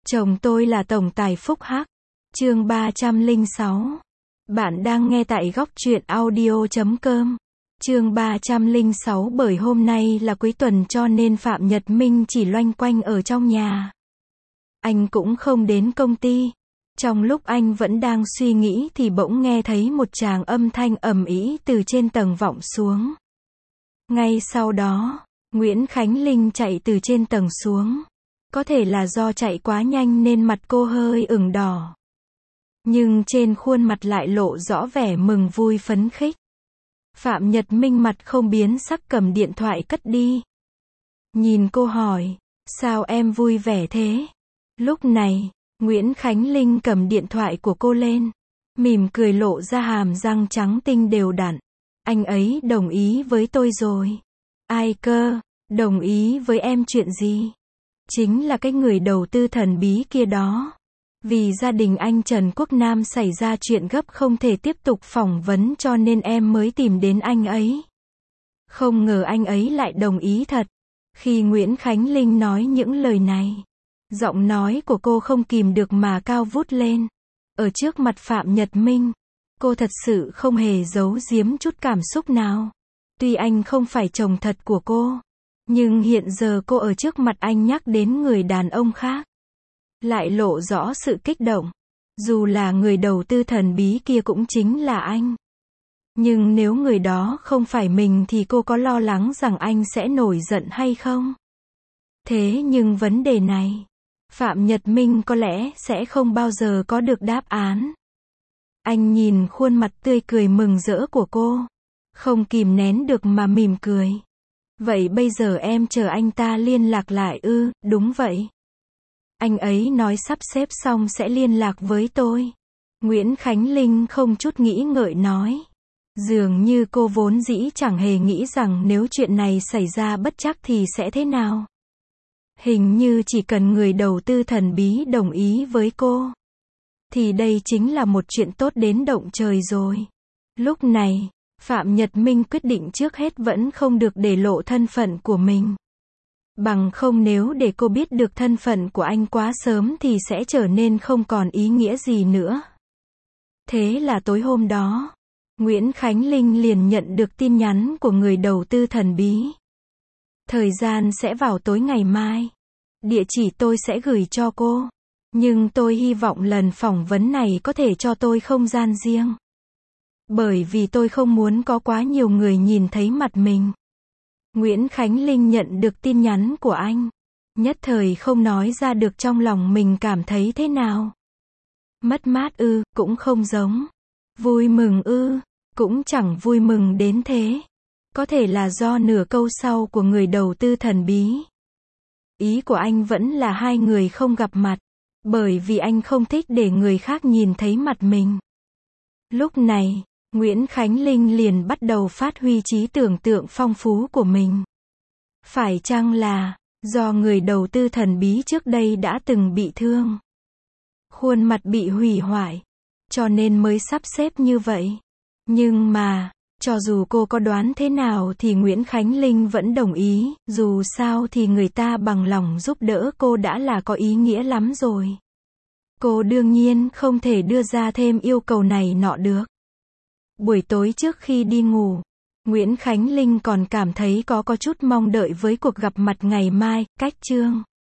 Chồng tôi là tổng tài phúc hắc. Chương 306. Bạn đang nghe tại góc truyện audio.com. Chương 306. Bởi hôm nay là cuối tuần cho nên Phạm Nhật Minh chỉ loanh quanh ở trong nhà. Anh cũng không đến công ty. Trong lúc anh vẫn đang suy nghĩ thì bỗng nghe thấy một tràng âm thanh ầm ĩ từ trên tầng vọng xuống. Ngay sau đó, Nguyễn Khánh Linh chạy từ trên tầng xuống. Có thể là do chạy quá nhanh nên mặt cô hơi ửng đỏ. Nhưng trên khuôn mặt lại lộ rõ vẻ mừng vui phấn khích. Phạm Nhật Minh mặt không biến sắc cầm điện thoại cất đi. Nhìn cô hỏi, sao em vui vẻ thế? Lúc này, Nguyễn Khánh Linh cầm điện thoại của cô lên. Mỉm cười lộ ra hàm răng trắng tinh đều đặn. Anh ấy đồng ý với tôi rồi. Ai cơ? Đồng ý với em chuyện gì? Chính là cái người đầu tư thần bí kia đó. Vì gia đình anh Trần Quốc Nam xảy ra chuyện gấp không thể tiếp tục phỏng vấn cho nên em mới tìm đến anh ấy. Không ngờ anh ấy lại đồng ý thật. Khi Nguyễn Khánh Linh nói những lời này, giọng nói của cô không kìm được mà cao vút lên. Ở trước mặt Phạm Nhật Minh, cô thật sự không hề giấu giếm chút cảm xúc nào. Tuy anh không phải chồng thật của cô, nhưng hiện giờ cô ở trước mặt anh nhắc đến người đàn ông khác, lại lộ rõ sự kích động. Dù là người đầu tư thần bí kia cũng chính là anh. Nhưng nếu người đó không phải mình thì cô có lo lắng rằng anh sẽ nổi giận hay không? Thế nhưng vấn đề này, Phạm Nhật Minh có lẽ sẽ không bao giờ có được đáp án. Anh nhìn khuôn mặt tươi cười mừng rỡ của cô, không kìm nén được mà mỉm cười. Vậy bây giờ em chờ anh ta liên lạc lại ư? Đúng vậy. Anh ấy nói sắp xếp xong sẽ liên lạc với tôi. Nguyễn Khánh Linh không chút nghĩ ngợi nói. Dường như cô vốn dĩ chẳng hề nghĩ rằng nếu chuyện này xảy ra bất trắc thì sẽ thế nào. Hình như chỉ cần người đầu tư thần bí đồng ý với cô, thì đây chính là một chuyện tốt đến động trời rồi. Lúc này, Phạm Nhật Minh quyết định trước hết vẫn không được để lộ thân phận của mình. Bằng không nếu để cô biết được thân phận của anh quá sớm thì sẽ trở nên không còn ý nghĩa gì nữa. Thế là tối hôm đó, Nguyễn Khánh Linh liền nhận được tin nhắn của người đầu tư thần bí. Thời gian sẽ vào tối ngày mai. Địa chỉ tôi sẽ gửi cho cô. Nhưng tôi hy vọng lần phỏng vấn này có thể cho tôi không gian riêng. Bởi vì tôi không muốn có quá nhiều người nhìn thấy mặt mình. Nguyễn Khánh Linh nhận được tin nhắn của anh. Nhất thời không nói ra được trong lòng mình cảm thấy thế nào. Mất mát ư, cũng không giống. Vui mừng ư, cũng chẳng vui mừng đến thế. Có thể là do nửa câu sau của người đầu tư thần bí. Ý của anh vẫn là hai người không gặp mặt. Bởi vì anh không thích để người khác nhìn thấy mặt mình. Lúc này, Nguyễn Khánh Linh liền bắt đầu phát huy trí tưởng tượng phong phú của mình. Phải chăng là do người đầu tư thần bí trước đây đã từng bị thương, khuôn mặt bị hủy hoại, cho nên mới sắp xếp như vậy. Nhưng mà, cho dù cô có đoán thế nào thì Nguyễn Khánh Linh vẫn đồng ý, dù sao thì người ta bằng lòng giúp đỡ cô đã là có ý nghĩa lắm rồi. Cô đương nhiên không thể đưa ra thêm yêu cầu này nọ được. Buổi tối trước khi đi ngủ, Nguyễn Khánh Linh còn cảm thấy có chút mong đợi với cuộc gặp mặt ngày mai. Cách chương